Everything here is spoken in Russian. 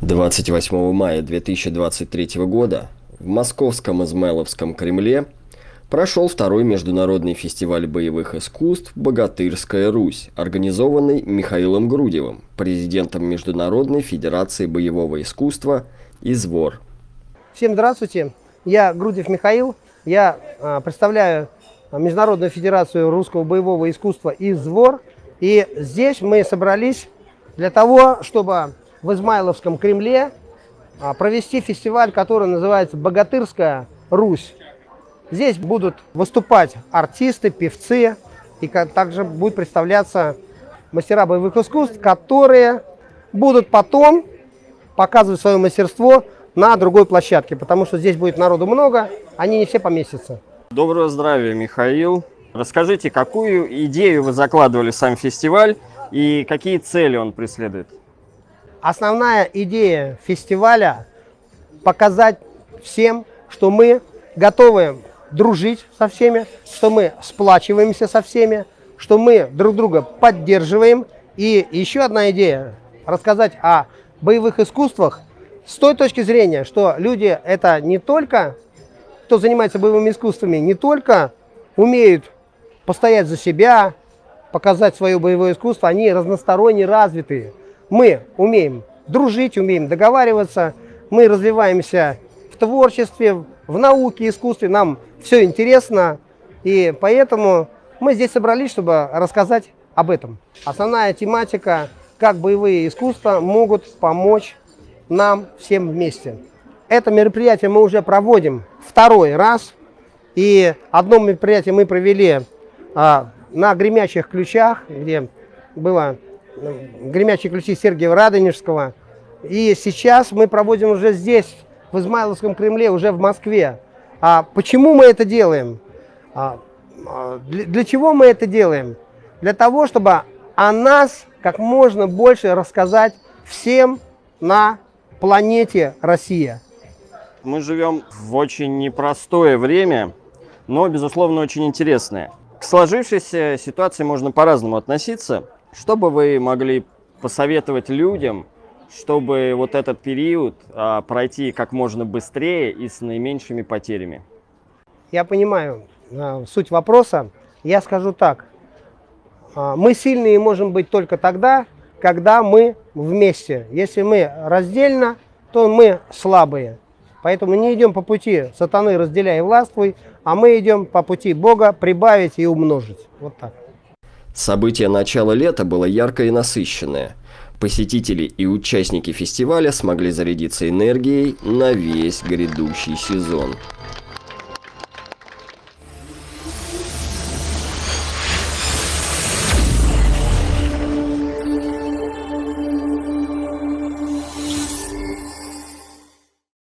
28 мая 2023 года в московском Измайловском Кремле прошел второй международный фестиваль боевых искусств «Богатырская Русь», организованный Михаилом Грудевым, президентом Международной Федерации боевого искусства «ИЗВОР». Всем здравствуйте, я Грудев Михаил, я представляю Международную Федерацию русского боевого искусства «ИЗВОР». И здесь мы собрались для того, чтобы в Измайловском Кремле провести фестиваль, который называется «Богатырская Русь». Здесь будут выступать артисты, певцы, и также будут представляться мастера боевых искусств, которые будут потом показывать свое мастерство на другой площадке, потому что здесь будет народу много, они не все поместятся. Доброго здравия, Михаил. Расскажите, какую идею вы закладывали в сам фестиваль и какие цели он преследует? Основная идея фестиваля – показать всем, что мы готовы дружить со всеми, что мы сплачиваемся со всеми, что мы друг друга поддерживаем. И еще одна идея – рассказать о боевых искусствах с той точки зрения, что люди – это не только, кто занимается боевыми искусствами, не только умеют постоять за себя, показать свое боевое искусство, они разносторонне развитые. Мы умеем дружить, умеем договариваться, мы развиваемся в творчестве, в науке, искусстве, нам все интересно, и поэтому мы здесь собрались, чтобы рассказать об этом. Основная тематика, как боевые искусства могут помочь нам всем вместе. Это мероприятие мы уже проводим второй раз, и одно мероприятие мы провели на «Гремячих ключах», где было «Гремячие ключи» Сергия Радонежского. И сейчас мы проводим уже здесь, в Измайловском Кремле, уже в Москве. Почему мы это делаем? Для чего мы это делаем? Для того, чтобы о нас как можно больше рассказать всем на планете Россия. Мы живем в очень непростое время, но, безусловно, очень интересное. К сложившейся ситуации можно по-разному относиться. Что бы вы могли посоветовать людям, чтобы вот этот период пройти как можно быстрее и с наименьшими потерями? Я понимаю суть вопроса. Я скажу так. Мы сильные можем быть только тогда, когда мы вместе. Если мы раздельно, то мы слабые. Поэтому не идем по пути сатаны «разделяй и властвуй», а мы идем по пути Бога «прибавить и умножить». Вот так. Событие начала лета было яркое и насыщенное. Посетители и участники фестиваля смогли зарядиться энергией на весь грядущий сезон.